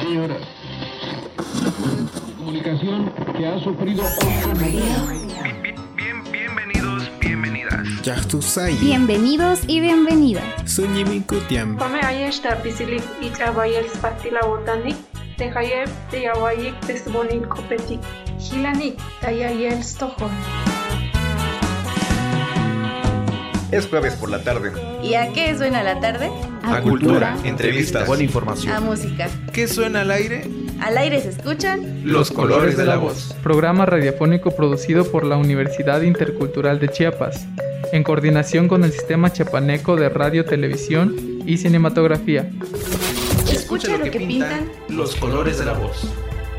señoras. Comunicación que ha sufrido bienvenidas. Bienvenidos y bienvenidas. Suñiminkutiam. Pame ayesta pisilik y trabayel spatila botanik, tehayeb de yawayik tesbonin kopetik, hilanik tayayel Stockholm. Es jueves por la tarde. ¿Y a qué suena la tarde? A cultura, entrevistas, buena información. A música. ¿Qué suena al aire? Al aire se escuchan Los colores de la voz. Programa radiofónico producido por la Universidad Intercultural de Chiapas, en coordinación con el Sistema Chiapaneco de Radio, Televisión y Cinematografía. Escucha lo que pintan los colores de la voz.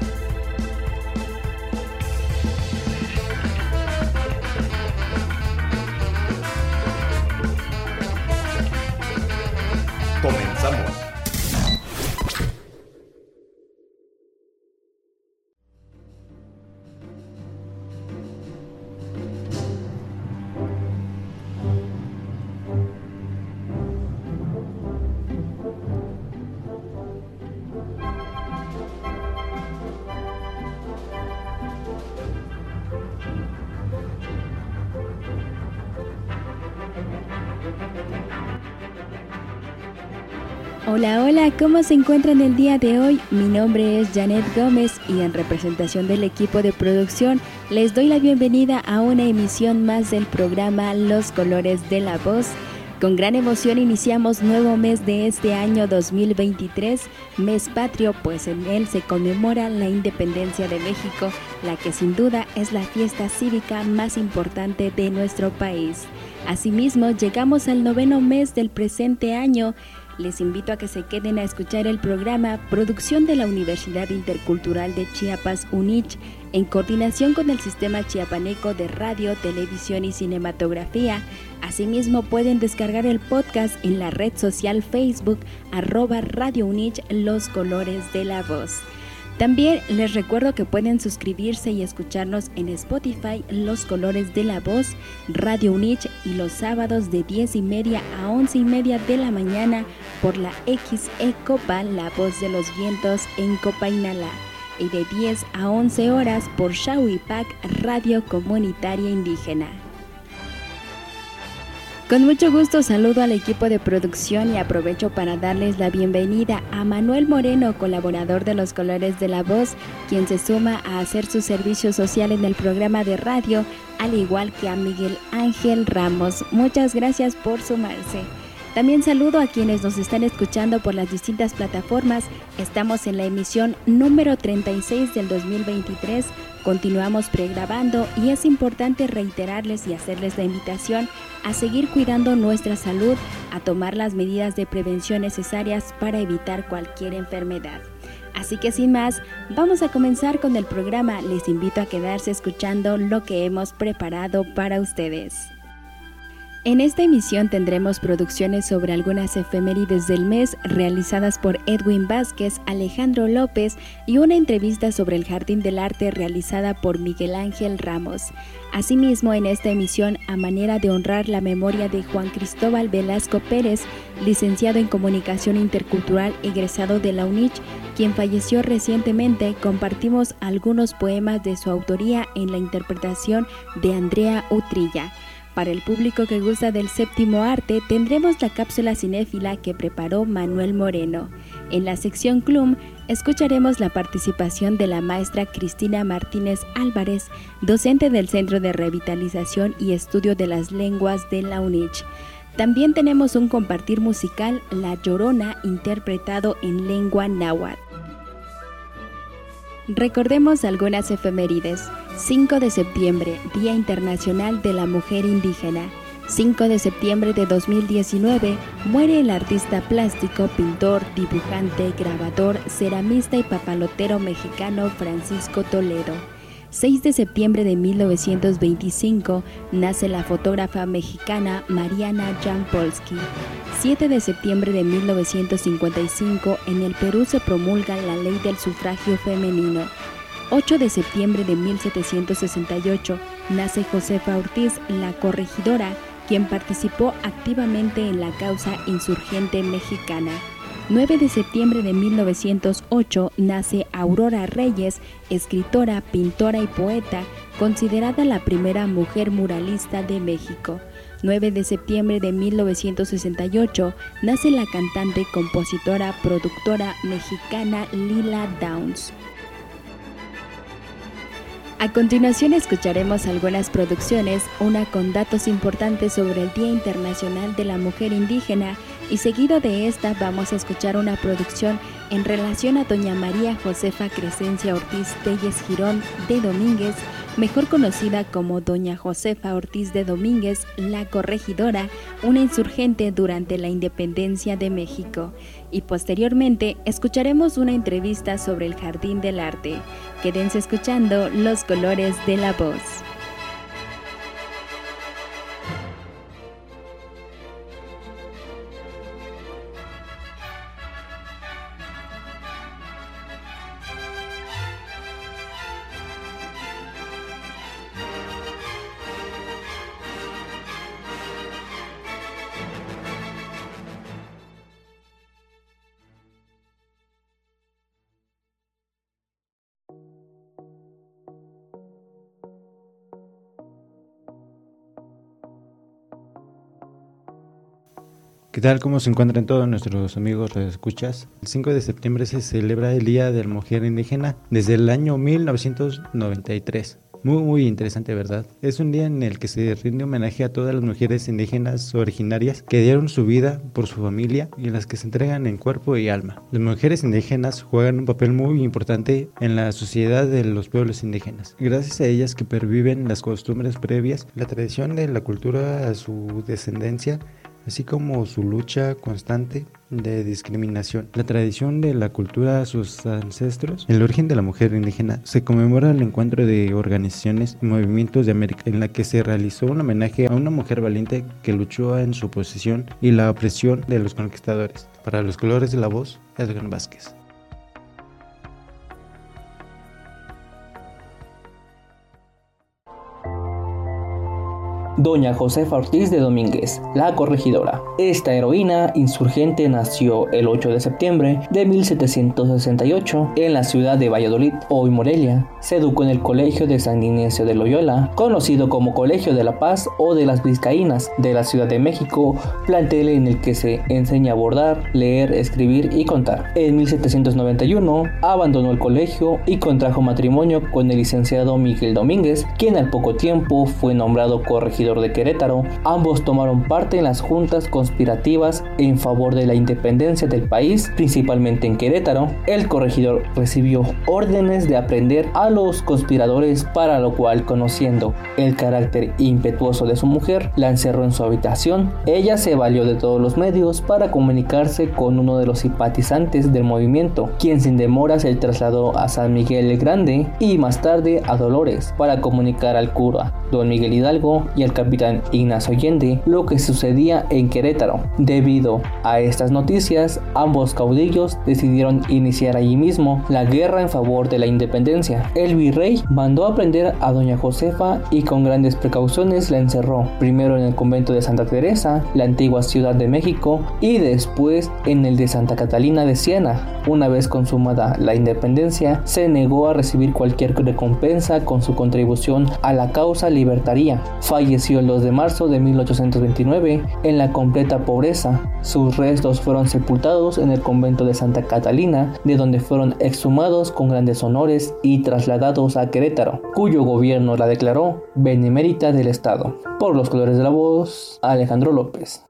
Comenzamos. Hola, hola, ¿cómo se encuentran el día de hoy? Mi nombre es Janet Gómez y en representación del equipo de producción les doy la bienvenida a una emisión más del programa Los Colores de la Voz. Con gran emoción iniciamos nuevo mes de este año 2023, mes patrio, pues en él se conmemora la independencia de México, la que sin duda es la fiesta cívica más importante de nuestro país. Asimismo, llegamos al 9º mes del presente año. Les invito a que se queden a escuchar el programa Producción de la Universidad Intercultural de Chiapas, UNICH, en coordinación con el Sistema Chiapaneco de Radio, Televisión y Cinematografía. Asimismo, pueden descargar el podcast en la red social Facebook, @Radio UNICH, Los Colores de la Voz. También les recuerdo que pueden suscribirse y escucharnos en Spotify, Los Colores de la Voz, Radio UNICH, y los sábados de 10:30 a 11:30 de la mañana por la XE Copa, La Voz de los Vientos en Copainalá, y de 10 a 11 horas por Xahuipac, Radio Comunitaria Indígena. Con mucho gusto saludo al equipo de producción y aprovecho para darles la bienvenida a Manuel Moreno, colaborador de Los Colores de la Voz, quien se suma a hacer su servicio social en el programa de radio, al igual que a Miguel Ángel Ramos. Muchas gracias por sumarse. También saludo a quienes nos están escuchando por las distintas plataformas. Estamos en la emisión número 36 del 2023. Continuamos pregrabando y es importante reiterarles y hacerles la invitación a seguir cuidando nuestra salud, a tomar las medidas de prevención necesarias para evitar cualquier enfermedad. Así que sin más, vamos a comenzar con el programa. Les invito a quedarse escuchando lo que hemos preparado para ustedes. En esta emisión tendremos producciones sobre algunas efemérides del mes realizadas por Edwin Vázquez, Alejandro López, y una entrevista sobre el Jardín del Arte realizada por Miguel Ángel Ramos. Asimismo, en esta emisión, a manera de honrar la memoria de Juan Cristóbal Velasco Pérez, licenciado en Comunicación Intercultural egresado de la UNICH, quien falleció recientemente, compartimos algunos poemas de su autoría en la interpretación de Andrea Utrilla. Para el público que gusta del séptimo arte, tendremos la cápsula cinéfila que preparó Manuel Moreno. En la sección CLUM, escucharemos la participación de la maestra Cristina Martínez Álvarez, docente del Centro de Revitalización y Estudio de las Lenguas de la UNICH. También tenemos un compartir musical, La Llorona, interpretado en lengua náhuatl. Recordemos algunas efemérides. 5 de septiembre, Día Internacional de la Mujer Indígena. 5 de septiembre de 2019, muere el artista plástico, pintor, dibujante, grabador, ceramista y papalotero mexicano Francisco Toledo. 6 de septiembre de 1925, nace la fotógrafa mexicana Mariana Jampolsky. 7 de septiembre de 1955, en el Perú se promulga la Ley del Sufragio Femenino. 8 de septiembre de 1768, nace Josefa Ortiz, la corregidora, quien participó activamente en la causa insurgente mexicana. 9 de septiembre de 1908 nace Aurora Reyes, escritora, pintora y poeta, considerada la primera mujer muralista de México. 9 de septiembre de 1968 nace la cantante, compositora, productora mexicana Lila Downs. A continuación escucharemos algunas producciones, una con datos importantes sobre el Día Internacional de la Mujer Indígena, y seguido de esta vamos a escuchar una producción en relación a doña María Josefa Crescencia Ortiz Telles Girón de Domínguez, mejor conocida como doña Josefa Ortiz de Domínguez, la corregidora, una insurgente durante la independencia de México. Y posteriormente escucharemos una entrevista sobre el Jardín del Arte. Quédense escuchando Los Colores de la Voz. ¿Qué tal? ¿Cómo se encuentran todos nuestros amigos radioescuchas? El 5 de septiembre se celebra el Día de la Mujer Indígena desde el año 1993. Muy interesante, ¿verdad? Es un día en el que se rinde homenaje a todas las mujeres indígenas originarias que dieron su vida por su familia y las que se entregan en cuerpo y alma. Las mujeres indígenas juegan un papel muy importante en la sociedad de los pueblos indígenas. Gracias a ellas que perviven las costumbres previas, la tradición de la cultura a su descendencia, así como su lucha constante de discriminación. La tradición de la cultura a sus ancestros. El origen de la mujer indígena se conmemora el encuentro de organizaciones y movimientos de América, en la que se realizó un homenaje a una mujer valiente que luchó en su oposición y la opresión de los conquistadores. Para Los Colores de la Voz, Edgar Vázquez. Doña Josefa Ortiz de Domínguez, la corregidora. Esta heroína insurgente nació el 8 de septiembre de 1768 en la ciudad de Valladolid, hoy Morelia. Se educó en el Colegio de San Ignacio de Loyola, conocido como Colegio de la Paz o de las Vizcaínas, de la Ciudad de México, plantel en el que se enseña a bordar, leer, escribir y contar. En 1791 abandonó el colegio y contrajo matrimonio con el licenciado Miguel Domínguez, quien al poco tiempo fue nombrado corregidor de Querétaro. Ambos tomaron parte en las juntas conspirativas en favor de la independencia del país, principalmente en Querétaro. El corregidor recibió órdenes de aprender a los conspiradores, para lo cual, conociendo el carácter impetuoso de su mujer, la encerró en su habitación. Ella se valió de todos los medios para comunicarse con uno de los simpatizantes del movimiento, quien sin demora se trasladó a San Miguel el Grande y más tarde a Dolores para comunicar al cura don Miguel Hidalgo y al capitán Ignacio Allende lo que sucedía en Querétaro. Debido a estas noticias, ambos caudillos decidieron iniciar allí mismo la guerra en favor de la independencia. El virrey mandó a prender a doña Josefa y con grandes precauciones la encerró, primero en el convento de Santa Teresa, la antigua Ciudad de México, y después en el de Santa Catalina de Siena. Una vez consumada la independencia, se negó a recibir cualquier recompensa con su contribución a la causa libertaria. Falleció el 2 de marzo de 1829 en la completa pobreza. Sus restos fueron sepultados en el convento de Santa Catalina, de donde fueron exhumados con grandes honores y trasladados a Querétaro, cuyo gobierno la declaró benemérita del Estado. Por Los Colores de la Voz, Alejandro López.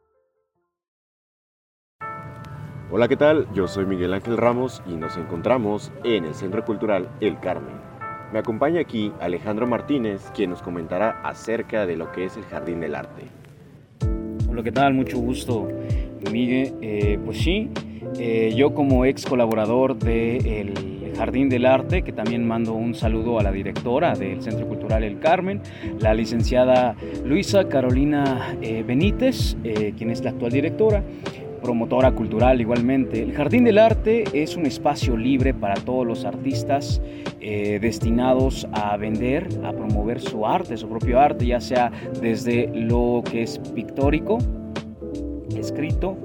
Hola, ¿qué tal? Yo soy Miguel Ángel Ramos y nos encontramos en el Centro Cultural El Carmen. Me acompaña aquí Alejandro Martínez, quien nos comentará acerca de lo que es el Jardín del Arte. Hola, ¿qué tal? Mucho gusto, Miguel. Pues sí, yo como ex colaborador del Jardín del Arte, que también mando un saludo a la directora del Centro Cultural El Carmen, la licenciada Luisa Carolina Benítez, quien es la actual directora, promotora cultural igualmente. El Jardín del Arte es un espacio libre para todos los artistas destinados a vender, a promover su arte, su propio arte, ya sea desde lo que es pictórico, escrito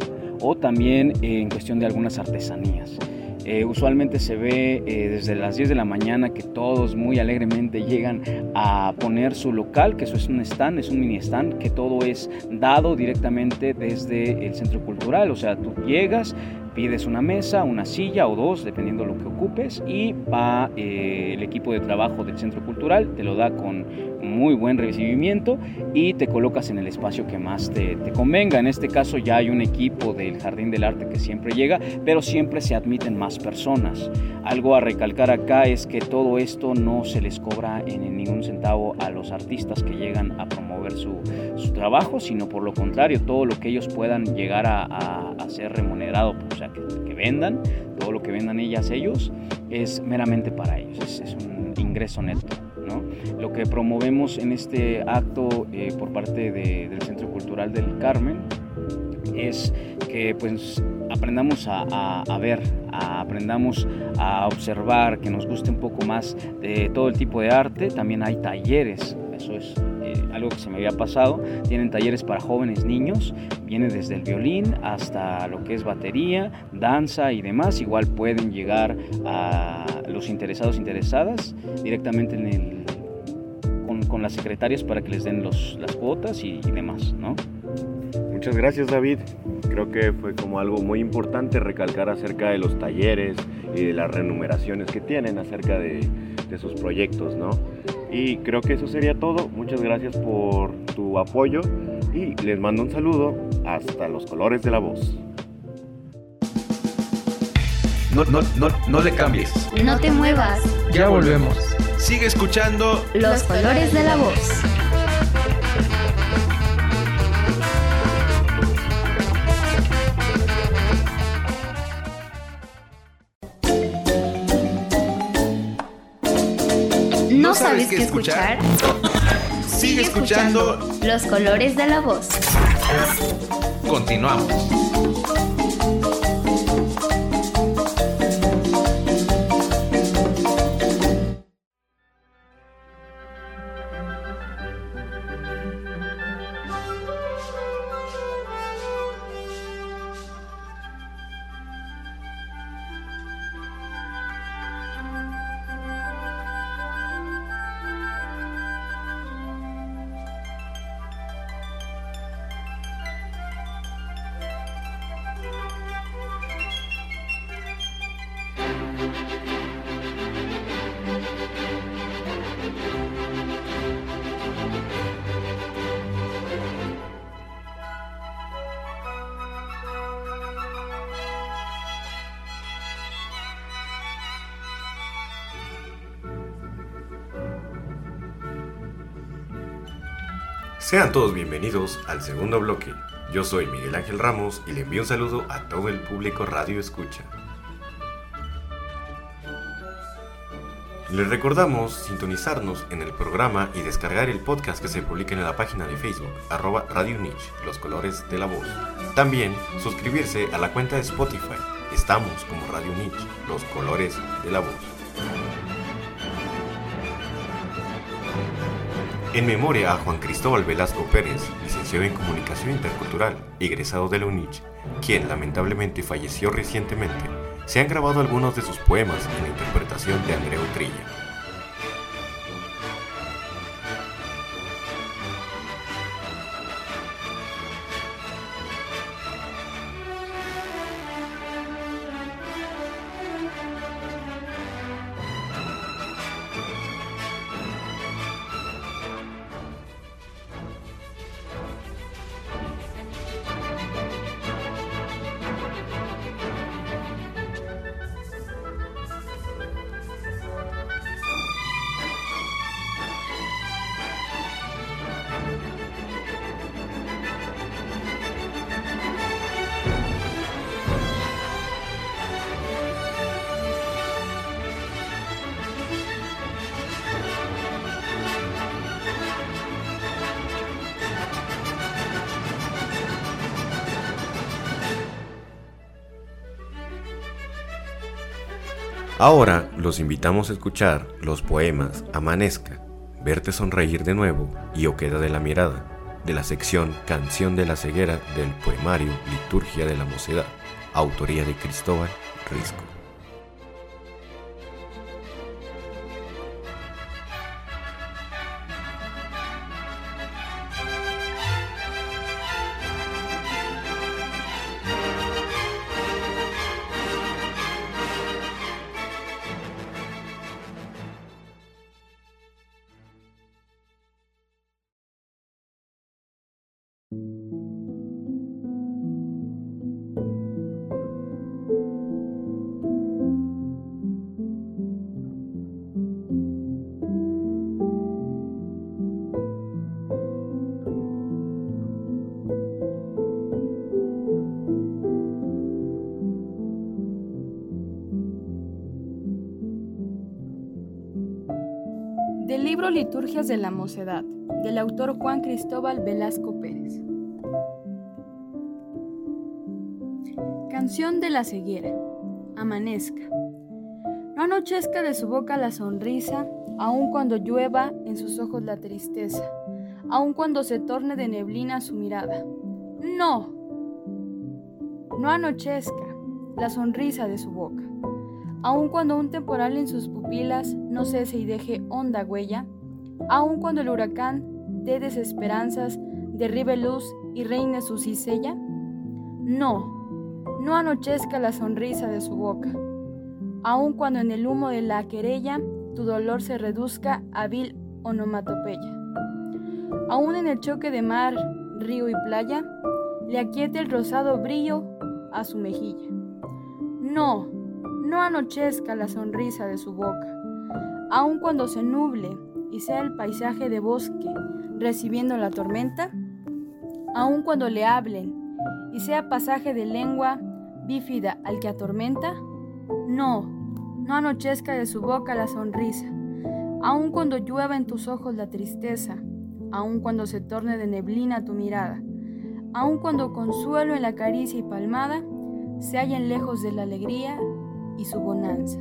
o también en cuestión de algunas artesanías. Usualmente se ve desde las 10 de la mañana que todos muy alegremente llegan a poner su local, que eso es un stand, es un mini stand, que todo es dado directamente desde el centro cultural. O sea, tú llegas, pides una mesa, una silla o dos, dependiendo de lo que ocupes, y va el equipo de trabajo del centro cultural, te lo da con muy buen recibimiento y te colocas en el espacio que más te convenga. En este caso ya hay un equipo del Jardín del Arte que siempre llega, pero siempre se admiten más personas. Algo a recalcar acá es que todo esto no se les cobra en ningún centavo a los artistas que llegan a promover su trabajo, sino por lo contrario, todo lo que ellos puedan llegar a ser remunerado, o sea, que vendan, todo lo que vendan ellos, es meramente para ellos, es un ingreso neto, ¿no? Lo que promovemos en este acto por parte del Centro Cultural del Carmen es que pues aprendamos a ver, aprendamos a observar, que nos guste un poco más de todo el tipo de arte. También hay talleres, eso es algo que se me había pasado. Tienen talleres para jóvenes, niños, viene desde el violín hasta lo que es batería, danza y demás. Igual pueden llegar a los interesados, interesadas directamente con las secretarias para que les den las cuotas y demás, ¿no? Muchas gracias, David. Creo que fue como algo muy importante recalcar acerca de los talleres y de las remuneraciones que tienen acerca de sus proyectos, ¿no? Y creo que eso sería todo. Muchas gracias por tu apoyo y les mando un saludo hasta los colores de la voz. No le cambies. No te muevas. Ya volvemos. Sigue escuchando Los colores de la voz. ¿No sabes qué escuchar? Sigue escuchando Los colores de la voz. Continuamos. Sean todos bienvenidos al segundo bloque. Yo soy Miguel Ángel Ramos y le envío un saludo a todo el público Radio Escucha. Les recordamos sintonizarnos en el programa y descargar el podcast que se publica en la página de Facebook, @Radio Niche, Los Colores de la Voz. También suscribirse a la cuenta de Spotify. Estamos como Radio Niche, Los Colores de la Voz. En memoria a Juan Cristóbal Velasco Pérez, licenciado en Comunicación Intercultural, egresado de la UNICH, quien lamentablemente falleció recientemente, se han grabado algunos de sus poemas en la interpretación de Andrea Utrilla. Ahora los invitamos a escuchar los poemas Amanezca, Verte sonreír de nuevo y O queda de la mirada, de la sección Canción de la Ceguera del poemario Liturgia de la Mocedad, autoría de Cristóbal Risco. Del libro Liturgias de la Mocedad, del autor Juan Cristóbal Velasco Pérez. Canción de la ceguera. Amanezca. No anochezca de su boca la sonrisa, aun cuando llueva en sus ojos la tristeza, aun cuando se torne de neblina su mirada. No. No anochezca la sonrisa de su boca, aun cuando un temporal en sus pupilas no cese y deje honda huella, aun cuando el huracán de desesperanzas derribe luz y reine su cizella. No anochezca la sonrisa de su boca, aun cuando en el humo de la querella tu dolor se reduzca a vil onomatopeya. Aun en el choque de mar, río y playa, le aquiete el rosado brillo a su mejilla. No anochezca la sonrisa de su boca, aun cuando se nuble y sea el paisaje de bosque recibiendo la tormenta, aun cuando le hablen y sea pasaje de lengua bífida al que atormenta. No anochezca de su boca la sonrisa, aun cuando llueva en tus ojos la tristeza, aun cuando se torne de neblina tu mirada, aun cuando consuelo en la caricia y palmada se hallen lejos de la alegría y su bonanza.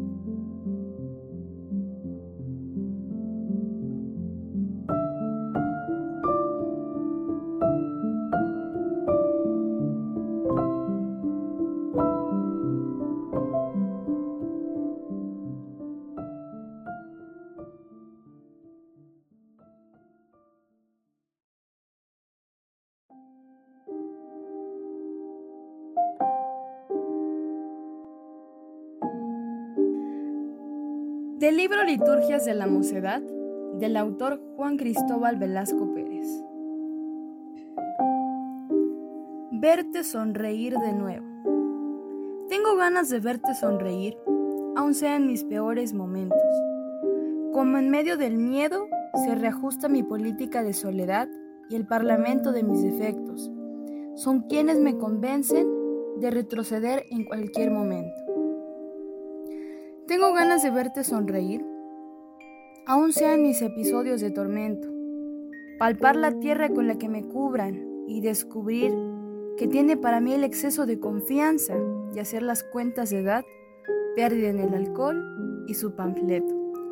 Del libro Liturgias de la Mocedad, del autor Juan Cristóbal Velasco Pérez. Verte sonreír de nuevo. Tengo ganas de verte sonreír, aun sea en mis peores momentos. Como en medio del miedo se reajusta mi política de soledad y el parlamento de mis defectos. Son quienes me convencen de retroceder en cualquier momento. Tengo ganas de verte sonreír, aun sean mis episodios de tormento, palpar la tierra con la que me cubran y descubrir que tiene para mí el exceso de confianza y hacer las cuentas de edad, pérdida en el alcohol y su panfleto.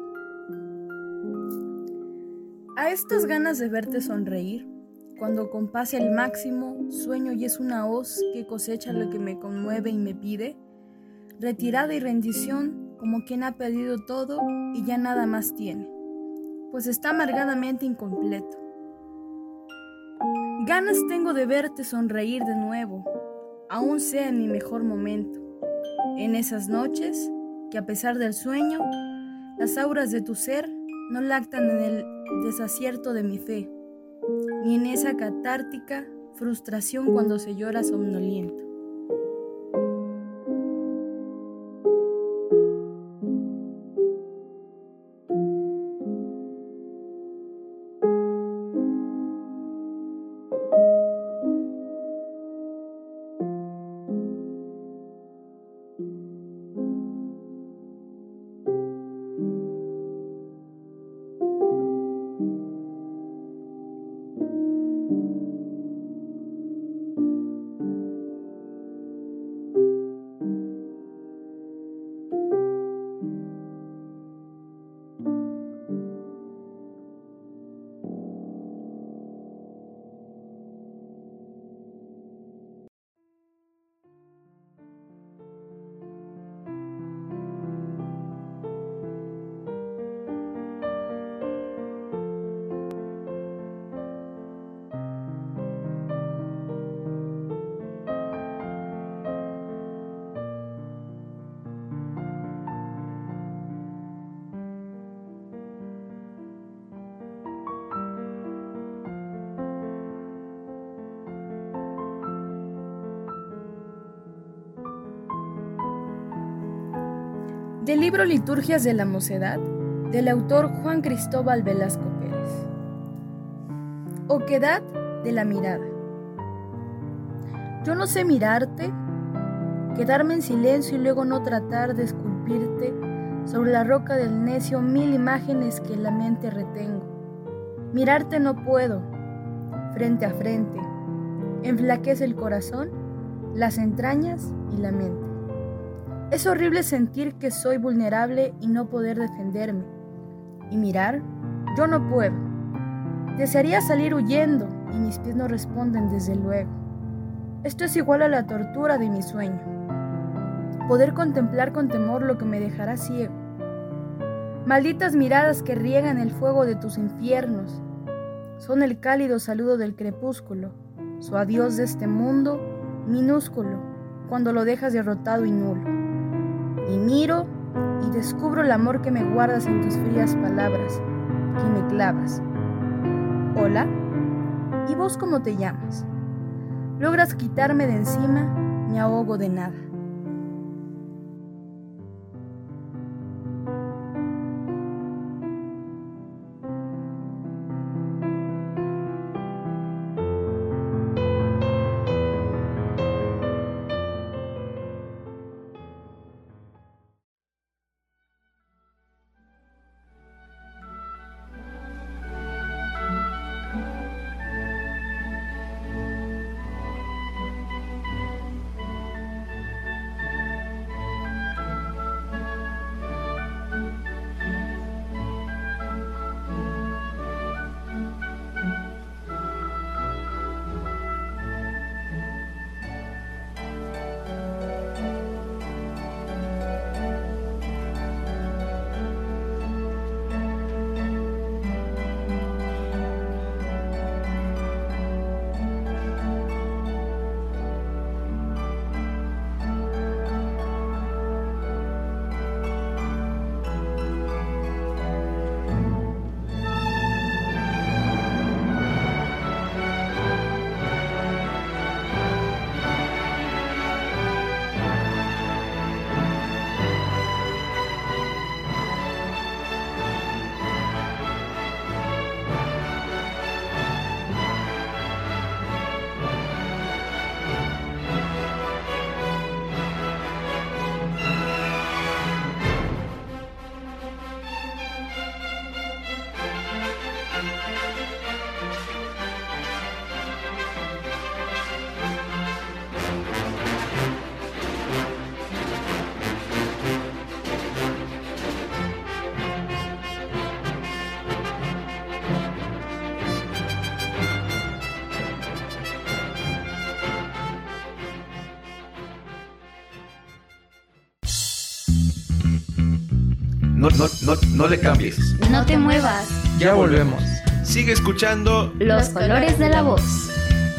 A estas ganas de verte sonreír, cuando compase el máximo sueño y es una hoz que cosecha lo que me conmueve y me pide, retirada y rendición, como quien ha perdido todo y ya nada más tiene, pues está amargadamente incompleto. Ganas tengo de verte sonreír de nuevo, aun sea en mi mejor momento, en esas noches que a pesar del sueño, las auras de tu ser no lactan en el desacierto de mi fe, ni en esa catártica frustración cuando se llora somnoliento. Del libro Liturgias de la Mocedad, del autor Juan Cristóbal Velasco Pérez. Oquedad de la mirada. Yo no sé mirarte, quedarme en silencio y luego no tratar de esculpirte sobre la roca del necio 1000 imágenes que en la mente retengo. Mirarte no puedo, frente a frente, enflaquece el corazón, las entrañas y la mente. Es horrible sentir que soy vulnerable y no poder defenderme. Y mirar, yo no puedo. Desearía salir huyendo y mis pies no responden desde luego. Esto es igual a la tortura de mi sueño. Poder contemplar con temor lo que me dejará ciego. Malditas miradas que riegan el fuego de tus infiernos. Son el cálido saludo del crepúsculo, su adiós de este mundo minúsculo, cuando lo dejas derrotado y nulo. Y miro y descubro el amor que me guardas en tus frías palabras, que me clavas. Hola, ¿y vos cómo te llamas? Logras quitarme de encima, me ahogo de nada. No le cambies. No te muevas. Ya volvemos. Sigue escuchando Los colores de la voz.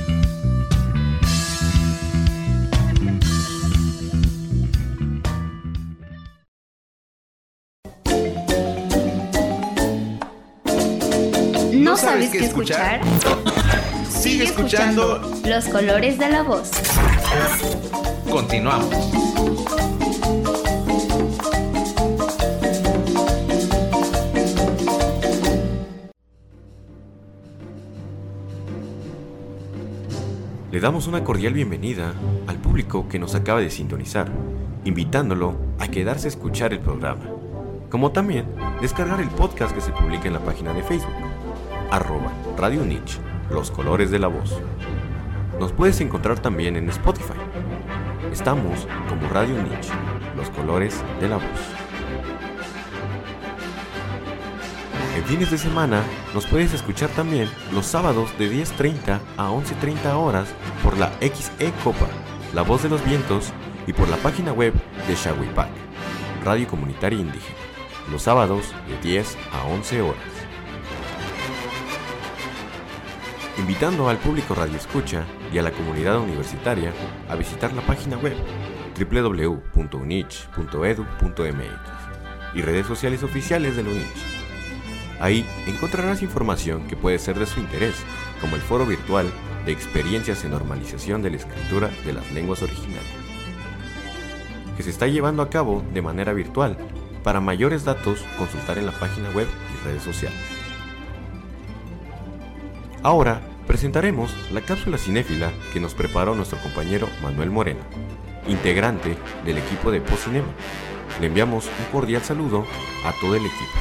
¿No sabes qué escuchar? Sigue escuchando Los colores de la voz. Continuamos. Le damos una cordial bienvenida al público que nos acaba de sintonizar, invitándolo a quedarse a escuchar el programa, como también descargar el podcast que se publica en la página de Facebook, @Radio Niche, Los Colores de la Voz. Nos puedes encontrar también en Spotify. Estamos como Radio Niche, Los Colores de la Voz. En fines de semana nos puedes escuchar también los sábados de 10:30 a 11:30 horas por la XE Copa, La Voz de los Vientos, y por la página web de Shawipac, Radio Comunitaria Indígena, los sábados de 10 a 11 horas. Invitando al público radioescucha y a la comunidad universitaria a visitar la página web www.unich.edu.mx y redes sociales oficiales de la UNICH. Ahí encontrarás información que puede ser de su interés, como el foro virtual de experiencias en normalización de la escritura de las lenguas originarias. que se está llevando a cabo de manera virtual. Para mayores datos, consultar en la página web y redes sociales. Ahora presentaremos la cápsula cinéfila que nos preparó nuestro compañero Manuel Moreno, integrante del equipo de Postcinema. Le enviamos un cordial saludo a todo el equipo.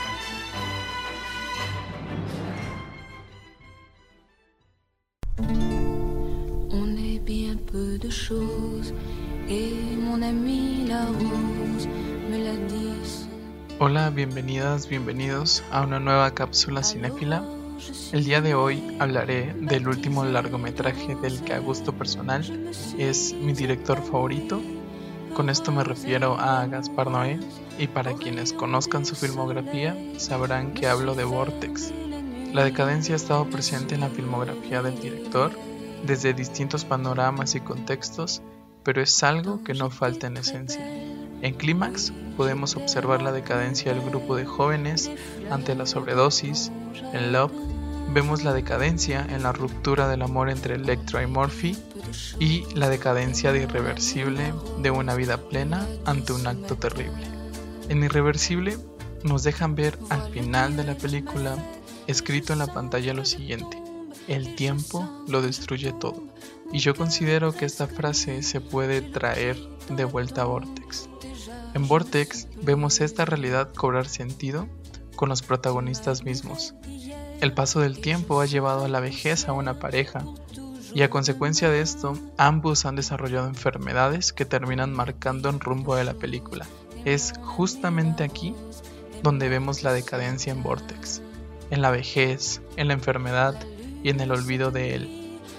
On est bien peu de choses et mon ami la rose me l'a dit. Hola, bienvenidas, bienvenidos a una nueva cápsula cinéfila. El día de hoy hablaré del último largometraje del que a gusto personal es mi director favorito. Con esto me refiero a Gaspar Noé, y para quienes conozcan su filmografía sabrán que hablo de Vortex. La decadencia ha estado presente en la filmografía del director desde distintos panoramas y contextos, pero es algo que no falta en esencia. En Clímax podemos observar la decadencia del grupo de jóvenes ante la sobredosis. En Love vemos la decadencia en la ruptura del amor entre Electra y Murphy, y la decadencia de Irreversible de una vida plena ante un acto terrible. En Irreversible nos dejan ver al final de la película escrito en la pantalla lo siguiente: el tiempo lo destruye todo. Y yo considero que esta frase se puede traer de vuelta a Vortex. En Vortex vemos esta realidad cobrar sentido con los protagonistas mismos. El paso del tiempo ha llevado a la vejez a una pareja, y a consecuencia de esto, ambos han desarrollado enfermedades que terminan marcando el rumbo de la película. Es justamente aquí donde vemos la decadencia en Vortex, en la vejez, en la enfermedad y en el olvido de él.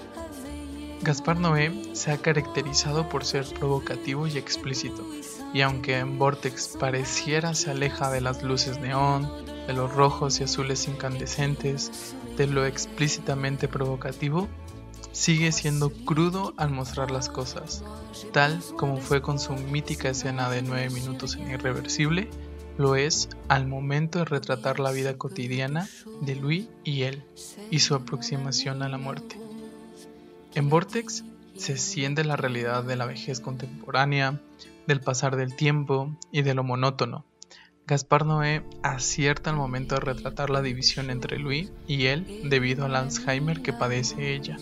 Gaspar Noé se ha caracterizado por ser provocativo y explícito, y aunque en Vortex pareciera se aleja de las luces neón, de los rojos y azules incandescentes, de lo explícitamente provocativo, sigue siendo crudo al mostrar las cosas, tal como fue con su mítica escena de 9 minutos en Irreversible, lo es al momento de retratar la vida cotidiana de Louis y él, y su aproximación a la muerte. En Vortex se siente la realidad de la vejez contemporánea, del pasar del tiempo y de lo monótono. Gaspar Noé acierta al momento de retratar la división entre Louis y él debido al Alzheimer que padece ella.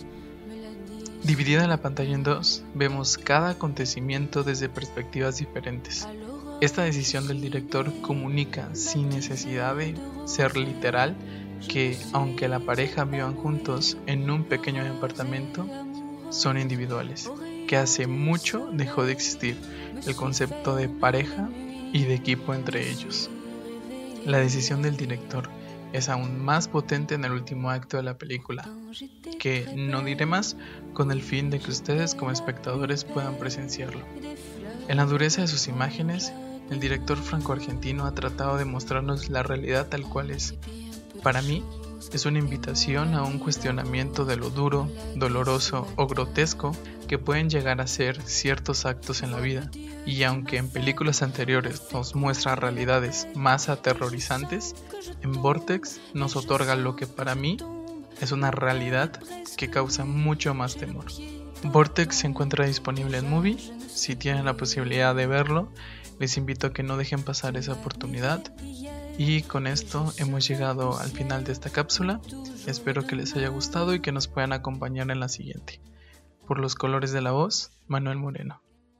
Dividida la pantalla en dos, vemos cada acontecimiento desde perspectivas diferentes. Esta decisión del director comunica, sin necesidad de ser literal, que aunque la pareja vivan juntos en un pequeño departamento, son individuales, que hace mucho dejó de existir el concepto de pareja y de equipo entre ellos. La decisión del director es aún más potente en el último acto de la película, que no diré más con el fin de que ustedes como espectadores puedan presenciarlo. En la dureza de sus imágenes, el director franco-argentino ha tratado de mostrarnos la realidad tal cual es. Para mí, es una invitación a un cuestionamiento de lo duro, doloroso o grotesco que pueden llegar a ser ciertos actos en la vida, y aunque en películas anteriores nos muestra realidades más aterrorizantes, en Vortex nos otorga lo que para mí es una realidad que causa mucho más temor. Vortex se encuentra disponible en Movie. Si tienen la posibilidad de verlo, les invito a que no dejen pasar esa oportunidad. Y con esto hemos llegado al final de esta cápsula. Espero que les haya gustado y que nos puedan acompañar en la siguiente. Por los colores de la voz, Manuel Moreno.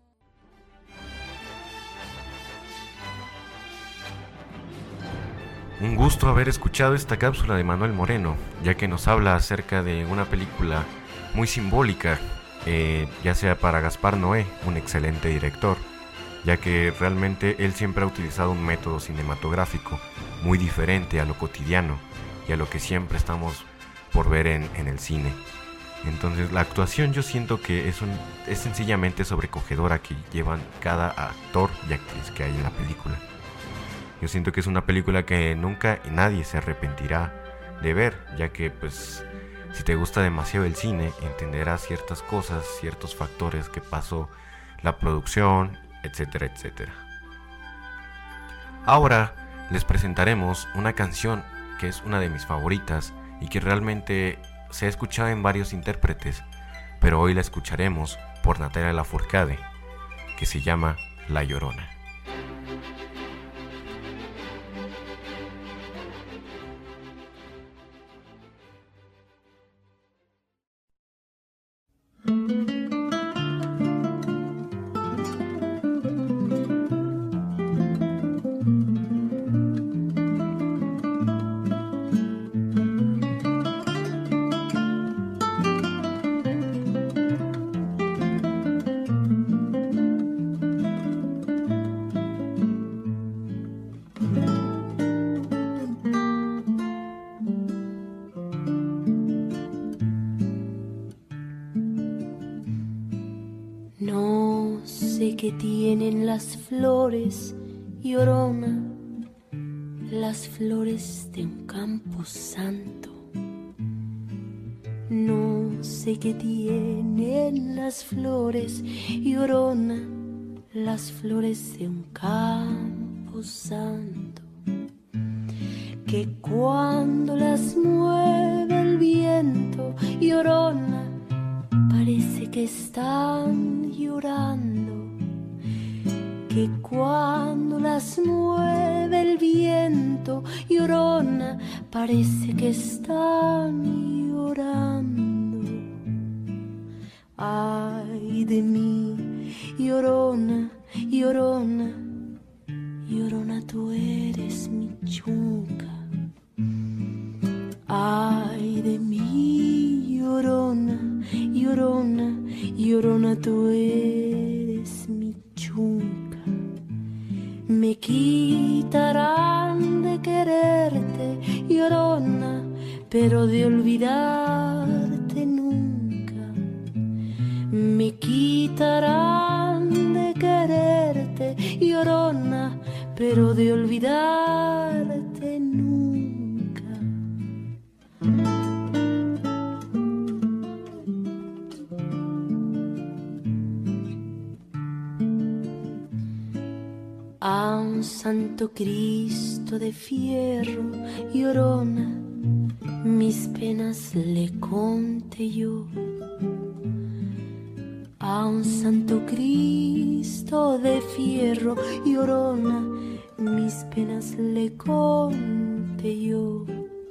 Un gusto haber escuchado esta cápsula de Manuel Moreno, ya que nos habla acerca de una película muy simbólica, ya sea para Gaspar Noé, un excelente director, ya que realmente él siempre ha utilizado un método cinematográfico muy diferente a lo cotidiano y a lo que siempre estamos por ver en el cine. Entonces la actuación yo siento que es sencillamente sobrecogedora que llevan cada actor y actriz que hay en la película. Yo siento que es una película que nunca nadie se arrepentirá de ver, ya que pues si te gusta demasiado el cine entenderás ciertas cosas, ciertos factores que pasó la producción, etcétera, etcétera. Ahora les presentaremos una canción que es una de mis favoritas y que realmente se ha escuchado en varios intérpretes, pero hoy la escucharemos por Natalia Lafourcade, que se llama La Llorona. No sé qué tienen las flores, Llorona, las flores de un campo santo. No sé qué tienen las flores, Llorona, las flores de un campo santo, que cuando las mueve el viento, Llorona, parece que están llorando, que cuando las mueve el viento, Llorona, parece que están llorando. Ay de mí, Llorona, Llorona, Llorona, tú eres mi chunca. Ay de mí, Llorona, Llorona, Llorona, tú eres mi chunca. Me quitarán de quererte, Llorona, pero de olvidarte nunca. Me quitarán de quererte, Llorona, pero de olvidarte nunca. A un santo Cristo de fierro, Llorona, mis penas le conté yo. A un santo Cristo de fierro, Llorona, mis penas le conté yo.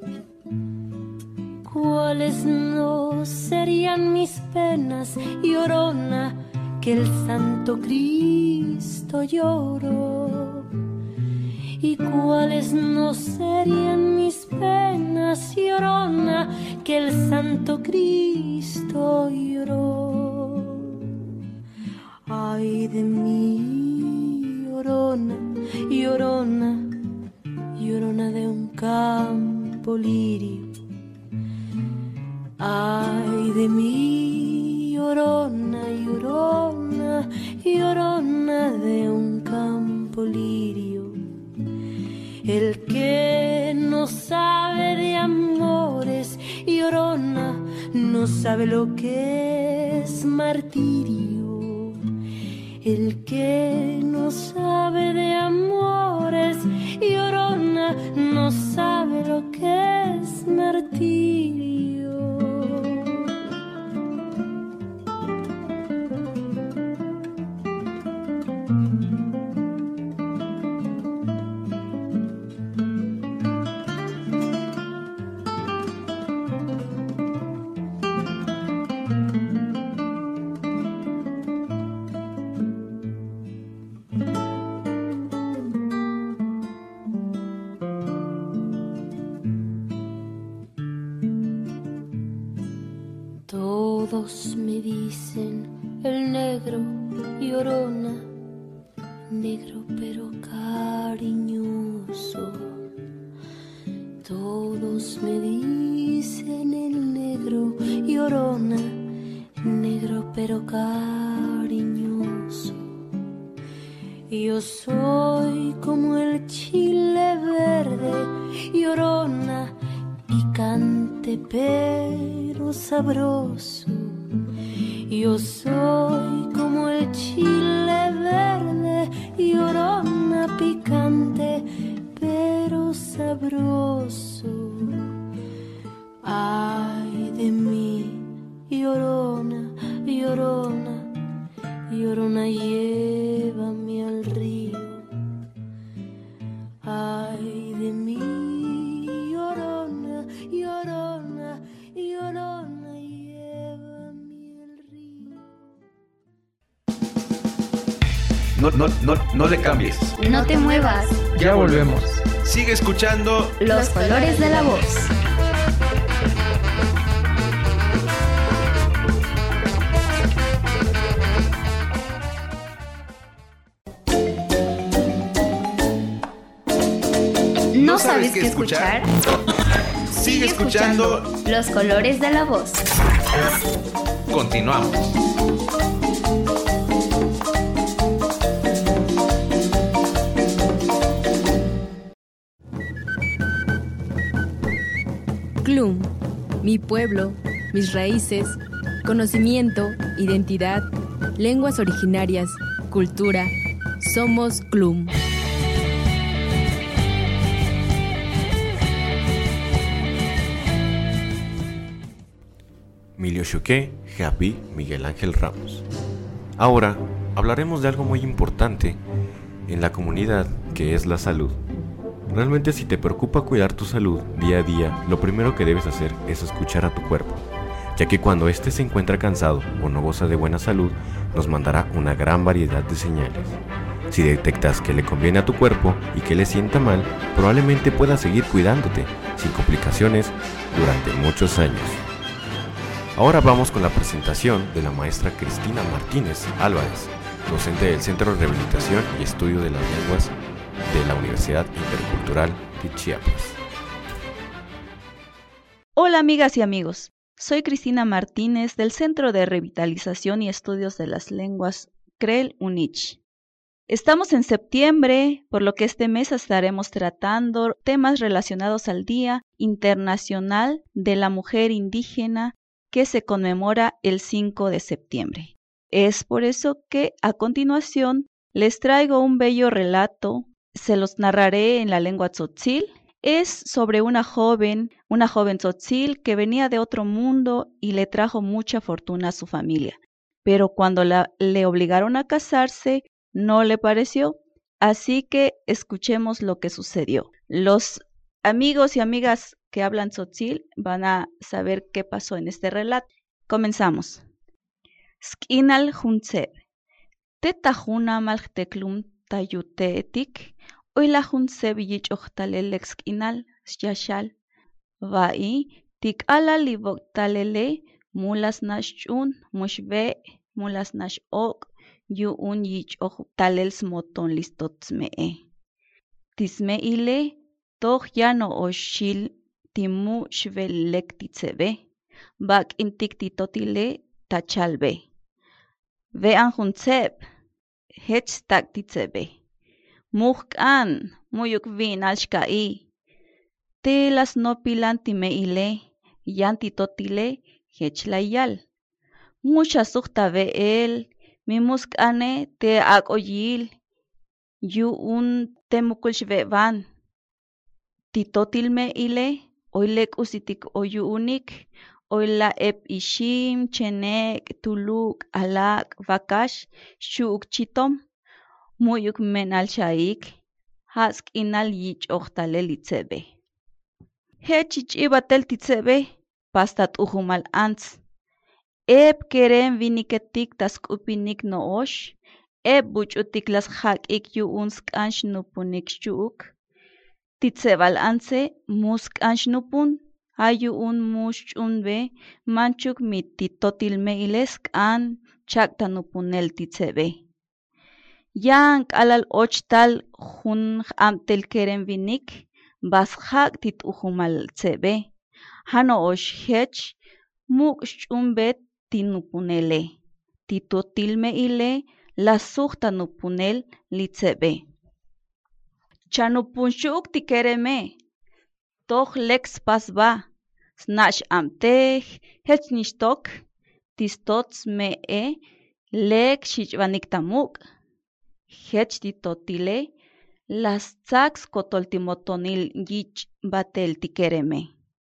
¿Cuáles no serían mis penas, Llorona, que el santo Cristo lloró? ¿Y cuáles no serían mis penas, Llorona, que el santo Cristo lloró? Ay de mí, Llorona, Llorona, Llorona de un campo lirio. Ay de mí, Llorona, Llorona, Llorona de un campo lirio. El que no sabe de amores, Llorona, no sabe lo que es martirio. El que no sabe de amores, Llorona, no sabe lo que es martirio. Todos me dicen el negro, Llorona, negro pero cariñoso. Todos me dicen el negro, Llorona, negro pero cariñoso. Yo soy como el chile verde, Llorona, picante pero sabroso. Yo soy como el chile verde, Llorona, picante pero sabroso. Ay de mí, Llorona, Llorona, Llorona, llévame al No le cambies. No te muevas. Ya volvemos. Sigue escuchando Los colores de la voz. ¿No sabes qué escuchar? Sigue escuchando Los colores de la voz. Continuamos. CLUM, mi pueblo, mis raíces, conocimiento, identidad, lenguas originarias, cultura. Somos CLUM. Emilio Choqué, Happy, Miguel Ángel Ramos. Ahora hablaremos de algo muy importante en la comunidad, que es la salud. Realmente, si te preocupa cuidar tu salud día a día, lo primero que debes hacer es escuchar a tu cuerpo, ya que cuando éste se encuentra cansado o no goza de buena salud, nos mandará una gran variedad de señales. Si detectas que le conviene a tu cuerpo y que le sienta mal, probablemente puedas seguir cuidándote sin complicaciones durante muchos años. Ahora vamos con la presentación de la maestra Cristina Martínez Álvarez, docente del Centro de Rehabilitación y Estudio de las Lenguas de la Universidad Intercultural de Chiapas. Hola amigas y amigos, soy Cristina Martínez del Centro de Revitalización y Estudios de las Lenguas CREL UNICH. Estamos en septiembre, por lo que este mes estaremos tratando temas relacionados al Día Internacional de la Mujer Indígena, que se conmemora el 5 de septiembre. Es por eso que a continuación les traigo un bello relato, se los narraré en la lengua tzotzil. Es sobre una joven tzotzil que venía de otro mundo y le trajo mucha fortuna a su familia. Pero cuando le obligaron a casarse, no le pareció, así que escuchemos lo que sucedió. Los amigos y amigas que hablan tzotzil van a saber qué pasó en este relato. Comenzamos. Sk'inal juntzeb. Tetahuna malhteklum tayutetik. Oila juntzeb yichoktalelek sk'inal yashal. Vai tikala liboktalele mulas nashchun mushbe mulas nashok yuun yichoktalel smoton listotzmee. Tismeile toch yano oshil timu shvelek titzebe, bak intik titotile tachalbe. Vean juntzeb, hech tak titzebe. Muhkan, muyuk vin alshkai. Te las no pilan timeile, yan titotile, hech layal. Mucha sukta ve el, mi muskane te akoyil, yu un temukul shvevan. Titotilme ile, oilek usitik oyu unik, oila ep ishim, chenek, tuluk, alak, vakash, shuk chitom, muyuk menal shaik, hask inal yich ochtalel itzebe. Hechich ibatel titzebe, pastat uhumal ants. Ep kerem viniketik task upinik no osh, ep buchutik las hak ik yu unsk ansh nupunik shuk. Titzebal anse musk anshnupun, hayu un mushunbe, manchuk mit titotilme ilesk an chaktanupunel titzebe. Yank alal ochtal hun amtel keren vinik, bashak tit uhumal tsebe. Hano osh hech, muk shunbe tinupunele. Titotilme ile, la suhtanupunel litzebe. Chanupunshuk tikereme, toch lex pasba, snach amtech, hechnishtok, tistots me lek shichvaniktamuk, hech titotile, las tsax kotoltimotonil yich batel tikereme.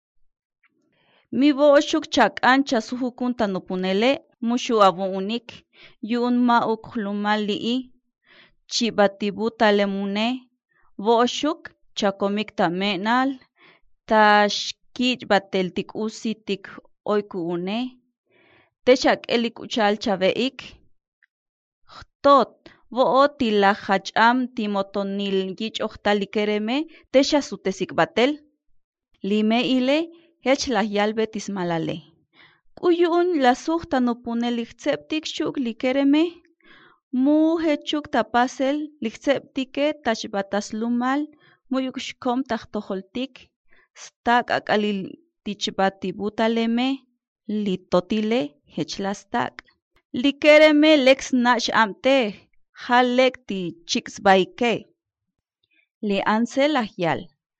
Mi boshuk chak ancha suhukunta nupunele, mushu abu unik, yun mauk lumali chibatibuta lemune, Voshuk chakomikta menal, tashkich bateltik usitik oikuune, techak elik uchal chaveik, tot Vo tila hacham timotonil gich ohtalikereme tesha sutesik batel. Lime ile hech la yalbe tismalale. Kuyun la suhta no pune licheptik shuk likereme. Mu hechuk tapasel licheptike tachbatas lumal muyukshkom tahtoholtik. Stak akalil tichbati butaleme litotile hech lastak. Likereme lex nach amte. Halek ti chicks baike. Le ansel ahyal.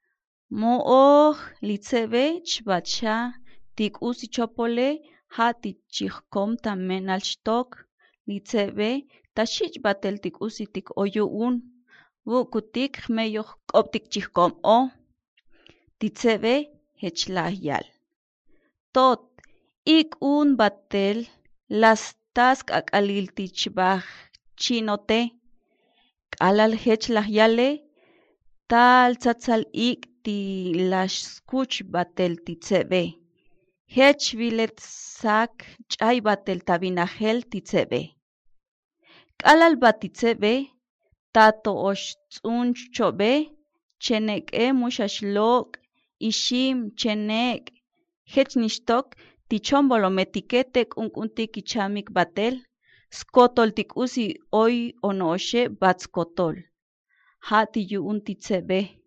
Mo litzebe chbacha tik usi chopole ha ti chichkom tamen al stok. Litzebe tashich batel tik usi tik oyuun. Vukutik meyoh optik chichkom o. Titzebe hech la ahyal. Tot ik un batel las task akalil tichbach. Chinote, alal hech la yale, tal tzatzal ik ti las skuch batel titzebe. Hech vilet sak chay batel tabinahel titzebe. Alal batitzebe, tato osh tzunch chobe, chenek mushashlok, ishim chenek, hech nishtok, tichombolo metiketek unkuntik ichamik batel. Skotol tik usi oy onoshe bat skotol. Ha ti yu un titzebe.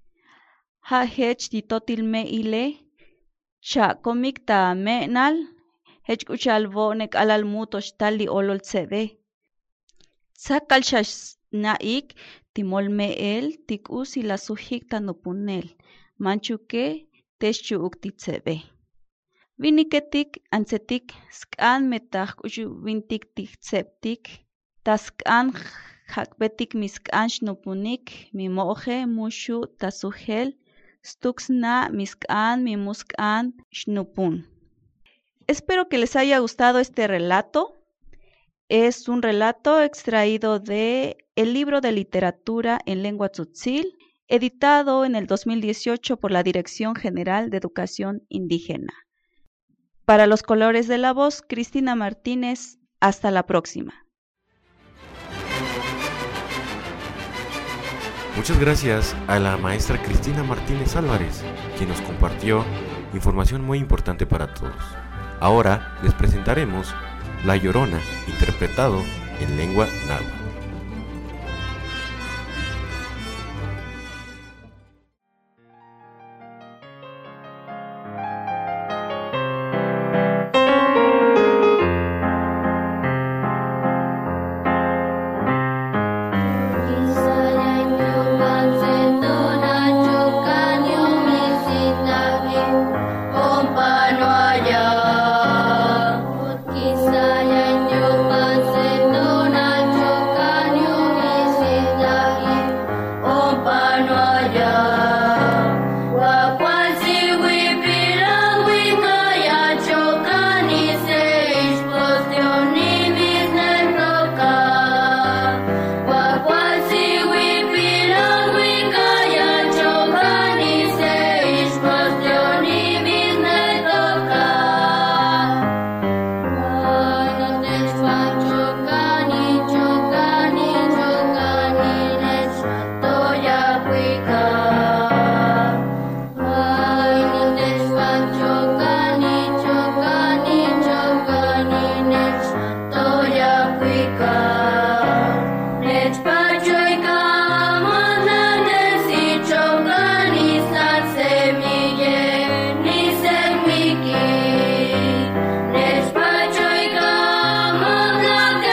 Ha hech titotil me ile. Cha komik ta menal. Hech kuchalvo nek alal mutosh tali olol tsebe. Tsakal shash naik timol me el tik usi la sujik ta nopunel. Manchuke teshu uk titzebe. Viniketik ansetik skan metach ushu vintik tichseptik taskan hakbetik miskan shnupunik mi moje mushu tasujel stuxna miskan mi muskan shnupun. Espero que les haya gustado este relato. Es un relato extraído de el libro de literatura en lengua tzotzil, editado en el 2018 por la Dirección General de Educación Indígena. Para los colores de la voz, Cristina Martínez, hasta la próxima. Muchas gracias a la maestra Cristina Martínez Álvarez, quien nos compartió información muy importante para todos. Ahora les presentaremos La Llorona, interpretado en lengua náhuatl.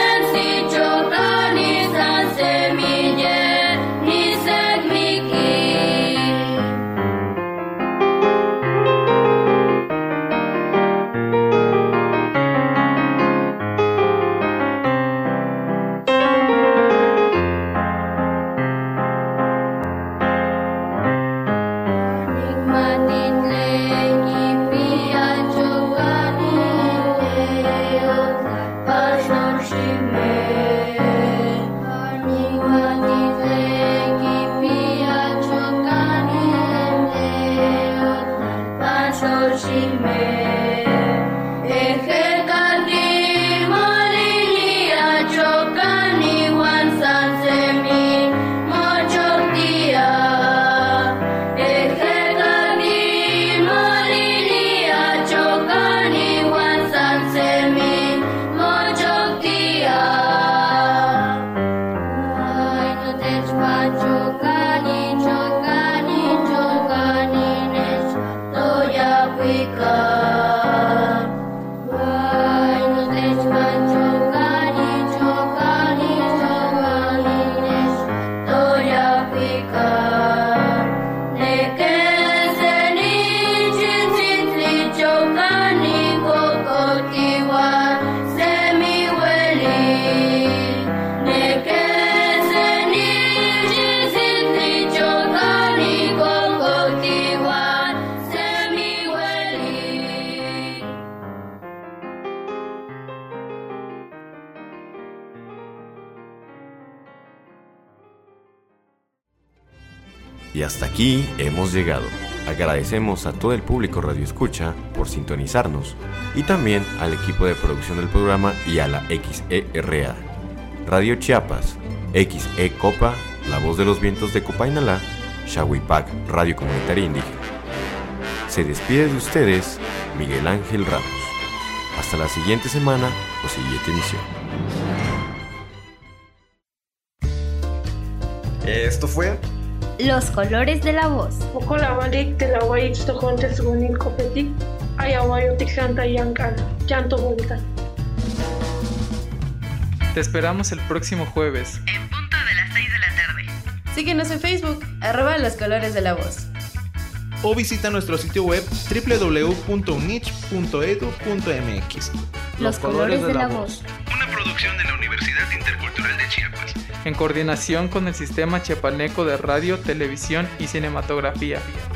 Mickey. Y hasta aquí hemos llegado. Agradecemos a todo el público Radio Escucha por sintonizarnos y también al equipo de producción del programa y a la XERA, Radio Chiapas, XE Copa, La Voz de los Vientos de Copainalá, Xahuipac, Radio Comunitaria Indígena. Se despide de ustedes Miguel Ángel Ramos. Hasta la siguiente semana o siguiente emisión. Esto fue Los colores de la voz. Te esperamos el próximo jueves. En punto de las 6 de la tarde. Síguenos en Facebook, @Los Colores de la Voz. O visita nuestro sitio web www.unich.edu.mx. Los colores de la voz. Una producción de la Universidad Intercultural de Chiapas. En coordinación con el Sistema Chiapaneco de Radio, Televisión y Cinematografía.